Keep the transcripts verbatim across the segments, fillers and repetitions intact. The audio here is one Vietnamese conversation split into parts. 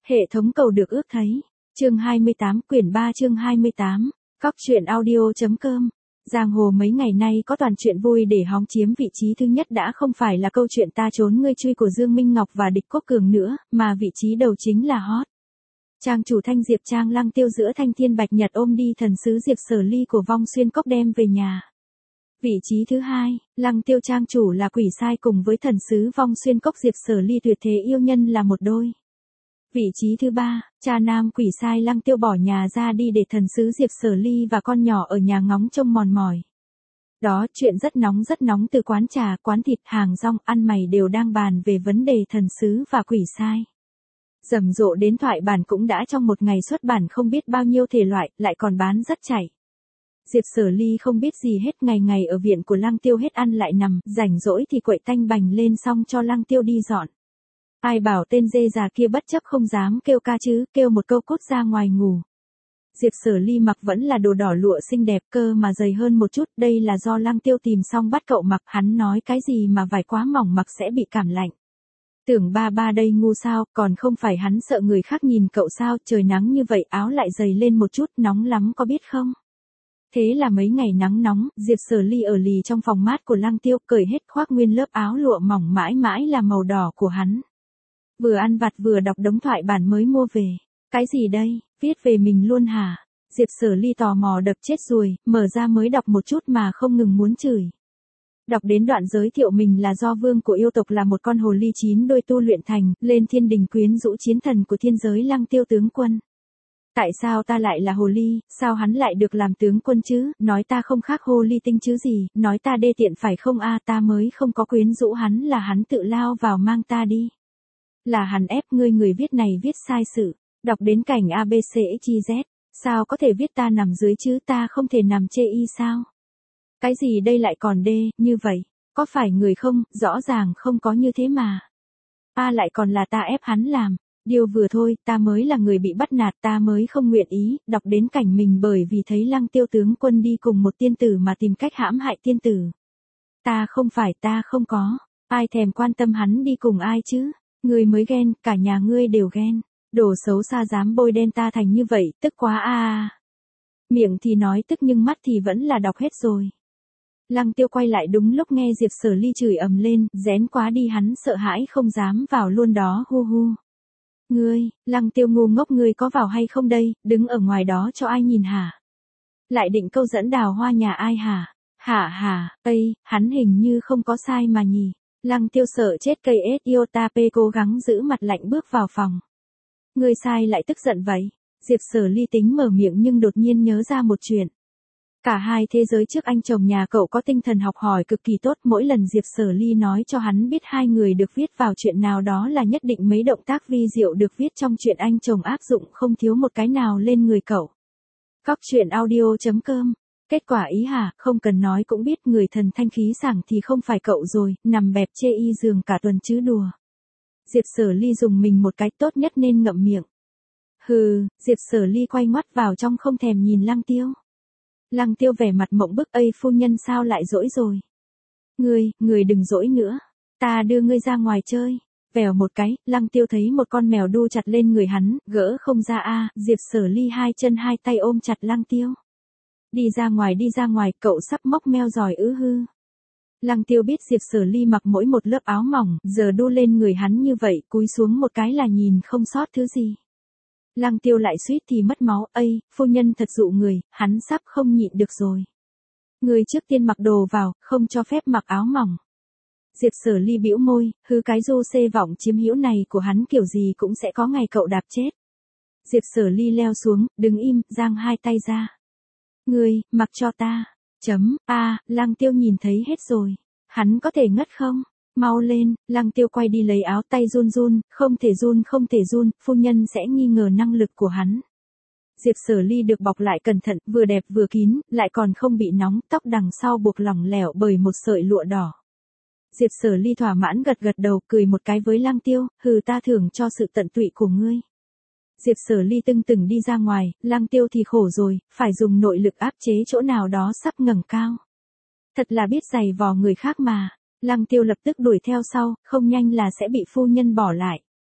Hệ thống cầu được ước thấy. Chương hai mươi tám, quyển ba chương hai mươi tám. Cóc truyện audio.com. Giang hồ mấy ngày nay có toàn chuyện vui để hóng chiếm vị trí thứ nhất đã không phải là câu chuyện ta trốn ngươi chui của Dương Minh Ngọc và Địch Quốc Cường nữa, mà vị trí đầu chính là hot. Trang chủ Thanh Diệp Trang Lăng Tiêu giữa Thanh Thiên Bạch Nhật ôm đi thần sứ Diệp Sở Ly của Vong Xuyên Cốc đem về nhà. Vị trí thứ hai, Lăng Tiêu Trang chủ là quỷ sai cùng với thần sứ Vong Xuyên Cốc Diệp Sở Ly tuyệt thế yêu nhân là một đôi. Vị trí thứ ba, cha nam quỷ sai Lăng Tiêu bỏ nhà ra đi để thần sứ Diệp Sở Ly và con nhỏ ở nhà ngóng trông mòn mỏi. Đó, chuyện rất nóng rất nóng từ quán trà, quán thịt, hàng rong, ăn mày đều đang bàn về vấn đề thần sứ và quỷ sai. Rầm rộ đến thoại bản cũng đã trong một ngày xuất bản không biết bao nhiêu thể loại, lại còn bán rất chảy. Diệp Sở Ly không biết gì hết, ngày ngày ở viện của Lăng Tiêu hết ăn lại nằm, rảnh rỗi thì quậy tanh bành lên xong cho Lăng Tiêu đi dọn. Ai bảo tên dê già kia bất chấp không dám kêu ca chứ, kêu một câu cút ra ngoài ngủ. Diệp Sở Ly mặc vẫn là đồ đỏ lụa xinh đẹp cơ mà dày hơn một chút, đây là do Lăng Tiêu tìm xong bắt cậu mặc, hắn nói cái gì mà vải quá mỏng mặc sẽ bị cảm lạnh. Tưởng ba ba đây ngu sao, còn không phải hắn sợ người khác nhìn cậu sao, trời nắng như vậy áo lại dày lên một chút, nóng lắm có biết không? Thế là mấy ngày nắng nóng, Diệp Sở Ly ở lì trong phòng mát của Lăng Tiêu, cởi hết khoác nguyên lớp áo lụa mỏng mãi mãi là màu đỏ của hắn. Vừa ăn vặt vừa đọc đống thoại bản mới mua về. Cái gì đây, viết về mình luôn hả? Diệp Sở Ly tò mò đập chết ruồi, mở ra mới đọc một chút mà không ngừng muốn chửi. Đọc đến đoạn giới thiệu mình là do vương của yêu tộc là một con hồ ly chín đôi tu luyện thành, lên thiên đình quyến rũ chiến thần của thiên giới Lăng Tiêu tướng quân. Tại sao ta lại là hồ ly, sao hắn lại được làm tướng quân chứ, nói ta không khác hồ ly tinh chứ gì, nói ta đê tiện phải không a, ta mới không có quyến rũ hắn, là hắn tự lao vào mang ta đi. Là hắn ép ngươi, người viết này viết sai sự, đọc đến cảnh a bê xê ích i dét, sao có thể viết ta nằm dưới chứ, ta không thể nằm chê y sao? Cái gì đây lại còn đê, như vậy, có phải người không, rõ ràng không có như thế mà. A lại còn là ta ép hắn làm, điều vừa thôi, ta mới là người bị bắt nạt, ta mới không nguyện ý, đọc đến cảnh mình bởi vì thấy Lăng Tiêu tướng quân đi cùng một tiên tử mà tìm cách hãm hại tiên tử. Ta không phải, ta không có, ai thèm quan tâm hắn đi cùng ai chứ, ngươi mới ghen, cả nhà ngươi đều ghen, đồ xấu xa dám bôi đen ta thành như vậy, tức quá a à. Miệng thì nói tức nhưng mắt thì vẫn là đọc hết rồi. Lăng Tiêu quay lại đúng lúc nghe Diệp Sở Ly chửi ầm lên, rén quá đi hắn sợ hãi không dám vào luôn đó hu hu. Ngươi, Lăng Tiêu ngu ngốc, ngươi có vào hay không đây, đứng ở ngoài đó cho ai nhìn hả? Lại định câu dẫn đào hoa nhà ai hả? Hả hả, ây, hắn hình như không có sai mà nhỉ. Lăng Tiêu sợ chết cây ết yêu ta pê cố gắng giữ mặt lạnh bước vào phòng. Ngươi sai lại tức giận vậy? Diệp Sở Ly tính mở miệng nhưng đột nhiên nhớ ra một chuyện. Cả hai thế giới trước anh chồng nhà cậu có tinh thần học hỏi cực kỳ tốt, mỗi lần Diệp Sở Ly nói cho hắn biết hai người được viết vào chuyện nào đó là nhất định mấy động tác vi diệu được viết trong chuyện anh chồng áp dụng không thiếu một cái nào lên người cậu. Cóc truyện audio.com. Kết quả ý hả, không cần nói cũng biết người thần thanh khí sảng thì không phải cậu rồi, nằm bẹp chê y giường cả tuần chứ đùa. Diệp Sở Ly dùng mình một cái, tốt nhất nên ngậm miệng. Hừ, Diệp Sở Ly quay ngoắt vào trong không thèm nhìn Lăng Tiêu. Lăng Tiêu vẻ mặt mộng bức, ây phu nhân sao lại dỗi rồi? Ngươi, ngươi đừng dỗi nữa, ta đưa ngươi ra ngoài chơi. Vèo một cái, Lăng Tiêu thấy một con mèo đu chặt lên người hắn, gỡ không ra a, Diệp Sở Ly hai chân hai tay ôm chặt Lăng Tiêu. Đi ra ngoài, đi ra ngoài, cậu sắp móc meo giỏi ư hư. Lăng Tiêu biết Diệp Sở Ly mặc mỗi một lớp áo mỏng, giờ đu lên người hắn như vậy, cúi xuống một cái là nhìn không sót thứ gì. Lăng Tiêu lại suýt thì mất máu, ây, phu nhân thật dụ người, hắn sắp không nhịn được rồi. Người trước tiên mặc đồ vào, không cho phép mặc áo mỏng. Diệp Sở Ly bĩu môi, hư cái du xê vọng chiếm hữu này của hắn kiểu gì cũng sẽ có ngày cậu đạp chết. Diệp Sở Ly leo xuống, đứng im, giang hai tay ra. Ngươi, mặc cho ta. Chấm, a, à, Lăng Tiêu nhìn thấy hết rồi. Hắn có thể ngất không? Mau lên, Lăng Tiêu quay đi lấy áo, tay run run, không thể run không thể run, phu nhân sẽ nghi ngờ năng lực của hắn. Diệp Sở Ly được bọc lại cẩn thận, vừa đẹp vừa kín, lại còn không bị nóng, tóc đằng sau buộc lỏng lẻo bởi một sợi lụa đỏ. Diệp Sở Ly thỏa mãn gật gật đầu, cười một cái với Lăng Tiêu, hừ ta thưởng cho sự tận tụy của ngươi. Diệp Sở Ly tưng tửng đi ra ngoài, Lăng Tiêu thì khổ rồi, phải dùng nội lực áp chế chỗ nào đó sắp ngẩng cao. Thật là biết giày vò người khác mà. Lăng Tiêu lập tức đuổi theo sau, không nhanh là sẽ bị phu nhân bỏ lại.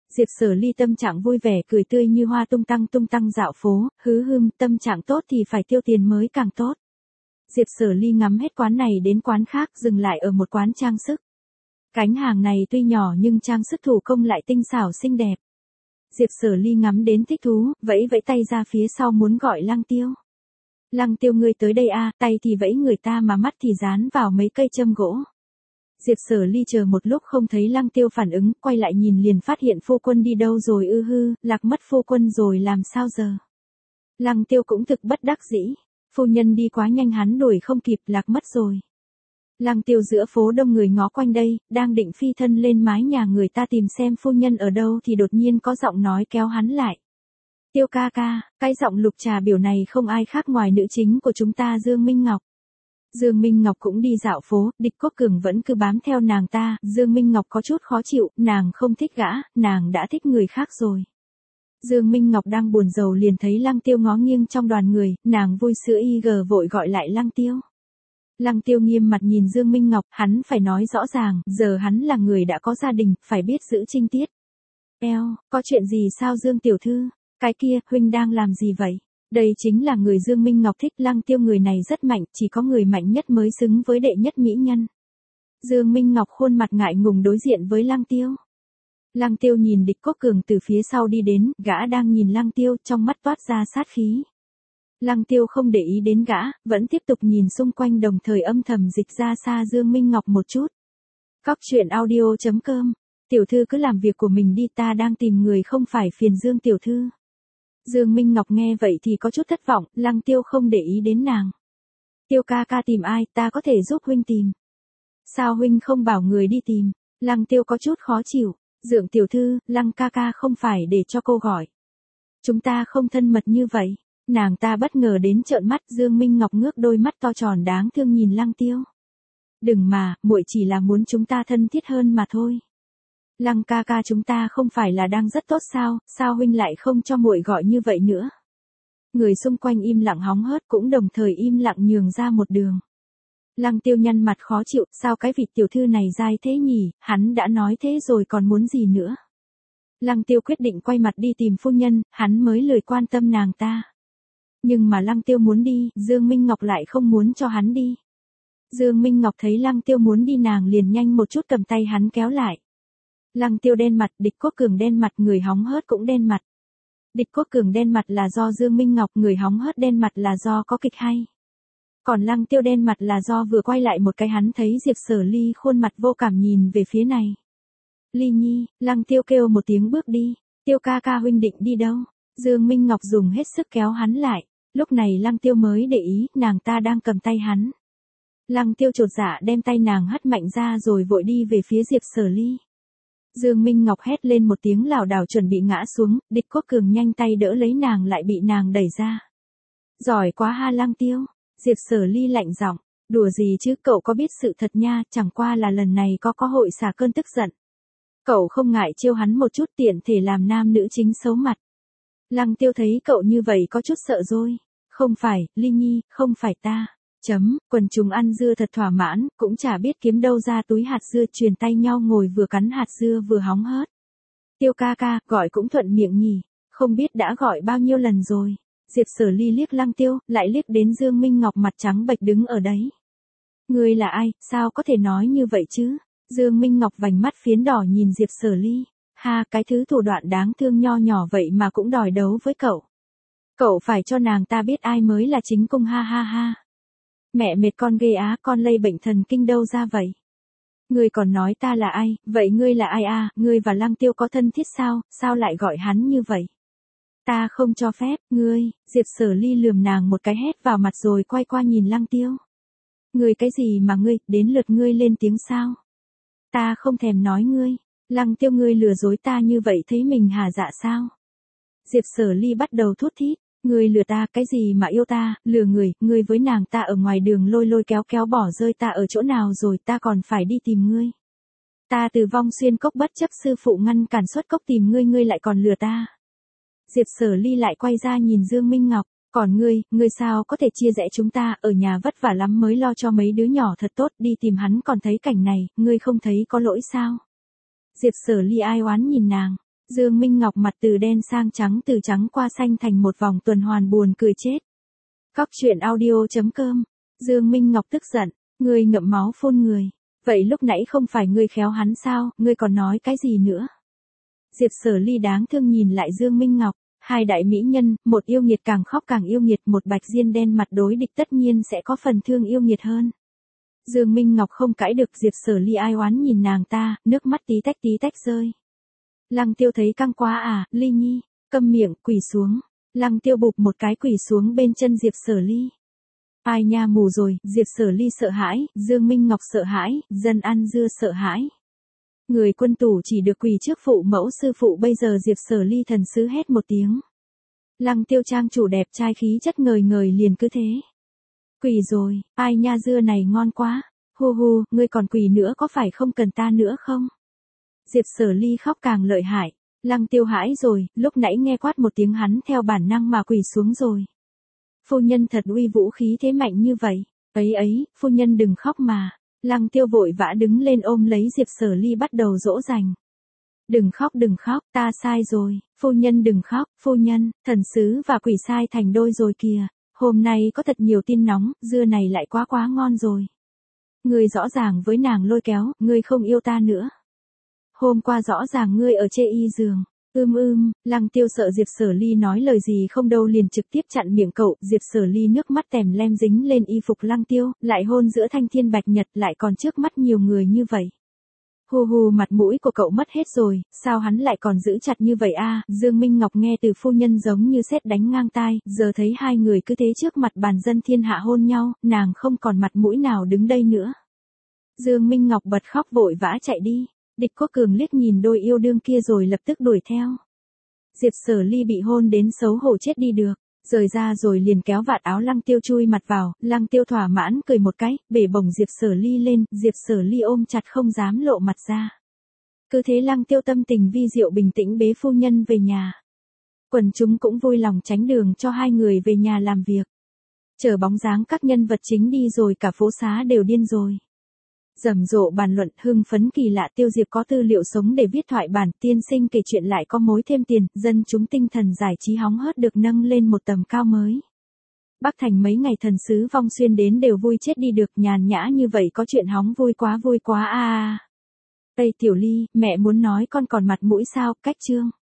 Diệp Sở Ly tâm trạng vui vẻ cười tươi như hoa tung tăng tung tăng dạo phố, hứ hưng, tâm trạng tốt thì phải tiêu tiền mới càng tốt. Diệp Sở Ly ngắm hết quán này đến quán khác dừng lại ở một quán trang sức. Cánh hàng này tuy nhỏ nhưng trang sức thủ công lại tinh xảo xinh đẹp. Diệp Sở Ly ngắm đến thích thú, vẫy vẫy tay ra phía sau muốn gọi Lăng Tiêu. Lăng Tiêu ngươi tới đây a, tay thì vẫy người ta mà mắt thì dán vào mấy cây châm gỗ. Diệp Sở Ly chờ một lúc không thấy Lăng Tiêu phản ứng, quay lại nhìn liền phát hiện phu quân đi đâu rồi ư hư, lạc mất phu quân rồi làm sao giờ. Lăng Tiêu cũng thực bất đắc dĩ, phu nhân đi quá nhanh hắn đuổi không kịp lạc mất rồi. Lăng Tiêu giữa phố đông người ngó quanh đây, đang định phi thân lên mái nhà người ta tìm xem phu nhân ở đâu thì đột nhiên có giọng nói kéo hắn lại. Tiêu ca ca, cái giọng lục trà biểu này không ai khác ngoài nữ chính của chúng ta Dương Minh Ngọc. Dương Minh Ngọc cũng đi dạo phố, Địch Quốc Cường vẫn cứ bám theo nàng ta, Dương Minh Ngọc có chút khó chịu, nàng không thích gã, nàng đã thích người khác rồi. Dương Minh Ngọc đang buồn rầu liền thấy Lăng Tiêu ngó nghiêng trong đoàn người, nàng vui sữa y gờ vội gọi lại Lăng Tiêu. Lăng Tiêu nghiêm mặt nhìn Dương Minh Ngọc, hắn phải nói rõ ràng, giờ hắn là người đã có gia đình, phải biết giữ trinh tiết. Eo, có chuyện gì sao Dương tiểu thư? Cái kia, huynh đang làm gì vậy? Đây chính là người Dương Minh Ngọc thích. Lăng Tiêu người này rất mạnh, chỉ có người mạnh nhất mới xứng với đệ nhất mỹ nhân. Dương Minh Ngọc khuôn mặt ngại ngùng đối diện với Lăng Tiêu. Lăng Tiêu nhìn Địch Quốc Cường từ phía sau đi đến, gã đang nhìn Lăng Tiêu, trong mắt toát ra sát khí. Lăng Tiêu không để ý đến gã, vẫn tiếp tục nhìn xung quanh đồng thời âm thầm dịch ra xa Dương Minh Ngọc một chút. Cóc truyện audio chấm com, tiểu thư cứ làm việc của mình đi, ta đang tìm người không phải phiền Dương tiểu thư. Dương Minh Ngọc nghe vậy thì có chút thất vọng, Lăng Tiêu không để ý đến nàng. Tiêu ca ca tìm ai, ta có thể giúp huynh tìm. Sao huynh không bảo người đi tìm? Lăng Tiêu có chút khó chịu, Dượng tiểu thư, Lăng ca ca không phải để cho cô gọi. Chúng ta không thân mật như vậy. Nàng ta bất ngờ đến trợn mắt. Dương Minh Ngọc ngước đôi mắt to tròn đáng thương nhìn Lăng Tiêu. Đừng mà, muội chỉ là muốn chúng ta thân thiết hơn mà thôi. Lăng ca ca chúng ta không phải là đang rất tốt sao, sao huynh lại không cho muội gọi như vậy nữa. Người xung quanh im lặng hóng hớt cũng đồng thời im lặng nhường ra một đường. Lăng Tiêu nhăn mặt khó chịu, sao cái vị tiểu thư này dai thế nhỉ, hắn đã nói thế rồi còn muốn gì nữa. Lăng Tiêu quyết định quay mặt đi tìm phu nhân, hắn mới lười quan tâm nàng ta. Nhưng mà Lăng Tiêu muốn đi, Dương Minh Ngọc lại không muốn cho hắn đi. Dương Minh Ngọc thấy Lăng Tiêu muốn đi nàng liền nhanh một chút cầm tay hắn kéo lại. Lăng Tiêu đen mặt, Địch Quốc Cường đen mặt, người hóng hớt cũng đen mặt. Địch Quốc Cường đen mặt là do Dương Minh Ngọc, người hóng hớt đen mặt là do có kịch hay. Còn Lăng Tiêu đen mặt là do vừa quay lại một cái hắn thấy Diệp Sở Ly khuôn mặt vô cảm nhìn về phía này. Ly Nhi, Lăng Tiêu kêu một tiếng bước đi. Tiêu ca ca huynh định đi đâu? Dương Minh Ngọc dùng hết sức kéo hắn lại. Lúc này Lăng Tiêu mới để ý, nàng ta đang cầm tay hắn. Lăng Tiêu chột dạ đem tay nàng hất mạnh ra rồi vội đi về phía Diệp Sở Ly. Dương Minh Ngọc hét lên một tiếng lảo đảo chuẩn bị ngã xuống, Địch Quốc Cường nhanh tay đỡ lấy nàng lại bị nàng đẩy ra. Giỏi quá ha Lăng Tiêu, Diệp Sở Ly lạnh giọng, đùa gì chứ cậu có biết sự thật nha, chẳng qua là lần này có có hội xả cơn tức giận. Cậu không ngại trêu hắn một chút tiện thể làm nam nữ chính xấu mặt. Lăng Tiêu thấy cậu như vậy có chút sợ rồi. Không phải, Ly Nhi, không phải ta. Chấm, quần chúng ăn dưa thật thỏa mãn, cũng chả biết kiếm đâu ra túi hạt dưa, truyền tay nhau ngồi vừa cắn hạt dưa vừa hóng hớt. Tiêu ca ca, gọi cũng thuận miệng nhỉ, không biết đã gọi bao nhiêu lần rồi. Diệp Sở Ly liếc Lăng Tiêu, lại liếc đến Dương Minh Ngọc mặt trắng bệch đứng ở đấy. Ngươi là ai, sao có thể nói như vậy chứ? Dương Minh Ngọc vành mắt phiến đỏ nhìn Diệp Sở Ly. Ha, cái thứ thủ đoạn đáng thương nho nhỏ vậy mà cũng đòi đấu với cậu. Cậu phải cho nàng ta biết ai mới là chính cung ha ha ha. Mẹ mệt con ghê á, con lây bệnh thần kinh đâu ra vậy? Ngươi còn nói ta là ai, vậy ngươi là ai à, ngươi và Lăng Tiêu có thân thiết sao, sao lại gọi hắn như vậy? Ta không cho phép, ngươi, Diệp Sở Ly lườm nàng một cái hét vào mặt rồi quay qua nhìn Lăng Tiêu. Ngươi cái gì mà ngươi, đến lượt ngươi lên tiếng sao? Ta không thèm nói ngươi, Lăng Tiêu ngươi lừa dối ta như vậy thấy mình hà dạ sao? Diệp Sở Ly bắt đầu thút thít. Ngươi lừa ta, cái gì mà yêu ta, lừa người, ngươi với nàng ta ở ngoài đường lôi lôi kéo kéo bỏ rơi ta ở chỗ nào rồi, ta còn phải đi tìm ngươi. Ta từ vong xuyên cốc bất chấp sư phụ ngăn cản xuất cốc tìm ngươi, ngươi lại còn lừa ta. Diệp Sở Ly lại quay ra nhìn Dương Minh Ngọc, còn ngươi, ngươi sao có thể chia rẽ chúng ta, ở nhà vất vả lắm mới lo cho mấy đứa nhỏ thật tốt, đi tìm hắn còn thấy cảnh này, ngươi không thấy có lỗi sao? Diệp Sở Ly ai oán nhìn nàng. Dương Minh Ngọc mặt từ đen sang trắng, từ trắng qua xanh thành một vòng tuần hoàn buồn cười chết. Cóc truyện audio.com. Dương Minh Ngọc tức giận, ngươi ngậm máu phun người. Vậy lúc nãy không phải ngươi khéo hắn sao, ngươi còn nói cái gì nữa? Diệp Sở Ly đáng thương nhìn lại Dương Minh Ngọc, hai đại mỹ nhân, một yêu nghiệt càng khóc càng yêu nghiệt, một bạch diên đen mặt đối địch tất nhiên sẽ có phần thương yêu nghiệt hơn. Dương Minh Ngọc không cãi được, Diệp Sở Ly ai oán nhìn nàng ta, nước mắt tí tách tí tách rơi. Lăng Tiêu thấy căng quá à, Ly Nhi, câm miệng, quỳ xuống. Lăng Tiêu bụp một cái quỳ xuống bên chân Diệp Sở Ly. Ai nha mù rồi, Diệp Sở Ly sợ hãi, Dương Minh Ngọc sợ hãi, dân ăn dưa sợ hãi. Người quân tủ chỉ được quỳ trước phụ mẫu sư phụ, bây giờ Diệp Sở Ly thần sứ hét một tiếng. Lăng Tiêu trang chủ đẹp trai khí chất ngời ngời liền cứ thế. Quỳ rồi, ai nha dưa này ngon quá, hu hu, ngươi còn quỳ nữa có phải không cần ta nữa không? Diệp Sở Ly khóc càng lợi hại, Lăng Tiêu hãi rồi, lúc nãy nghe quát một tiếng hắn theo bản năng mà quỳ xuống rồi. Phu nhân thật uy vũ khí thế mạnh như vậy, ấy ấy, phu nhân đừng khóc mà. Lăng Tiêu vội vã đứng lên ôm lấy Diệp Sở Ly bắt đầu dỗ dành. Đừng khóc đừng khóc, ta sai rồi, phu nhân đừng khóc, phu nhân, thần sứ và quỷ sai thành đôi rồi kìa, hôm nay có thật nhiều tin nóng, dưa này lại quá quá ngon rồi. Ngươi rõ ràng với nàng lôi kéo, ngươi không yêu ta nữa. Hôm qua rõ ràng ngươi ở chê y giường. Ưm ưm, Lăng Tiêu sợ Diệp Sở Ly nói lời gì không đâu liền trực tiếp chặn miệng cậu, Diệp Sở Ly nước mắt tèm lem dính lên y phục Lăng Tiêu, lại hôn giữa thanh thiên bạch nhật, lại còn trước mắt nhiều người như vậy. Hù hù, mặt mũi của cậu mất hết rồi, sao hắn lại còn giữ chặt như vậy a? Dương Minh Ngọc nghe từ phu nhân giống như sét đánh ngang tai, giờ thấy hai người cứ thế trước mặt bàn dân thiên hạ hôn nhau, nàng không còn mặt mũi nào đứng đây nữa. Dương Minh Ngọc bật khóc vội vã chạy đi. Địch Quốc Cường liếc nhìn đôi yêu đương kia rồi lập tức đuổi theo. Diệp Sở Ly bị hôn đến xấu hổ chết đi được, rời ra rồi liền kéo vạt áo Lăng Tiêu chui mặt vào, Lăng Tiêu thỏa mãn cười một cái, bể bổng Diệp Sở Ly lên, Diệp Sở Ly ôm chặt không dám lộ mặt ra. Cứ thế Lăng Tiêu tâm tình vi diệu bình tĩnh bế phu nhân về nhà. Quần chúng cũng vui lòng tránh đường cho hai người về nhà làm việc. Chờ bóng dáng các nhân vật chính đi rồi cả phố xá đều điên rồi. Rầm rộ bàn luận, hưng phấn kỳ lạ, Tiêu Diệp có tư liệu sống để viết thoại bản, tiên sinh kể chuyện lại có mối thêm tiền, dân chúng tinh thần giải trí hóng hớt được nâng lên một tầm cao mới. Bắc Thành mấy ngày thần sứ Vong Xuyên đến đều vui chết đi được, nhàn nhã như vậy có chuyện hóng vui quá vui quá a. À. Tây Tiểu Ly, mẹ muốn nói con còn mặt mũi sao, cách chương.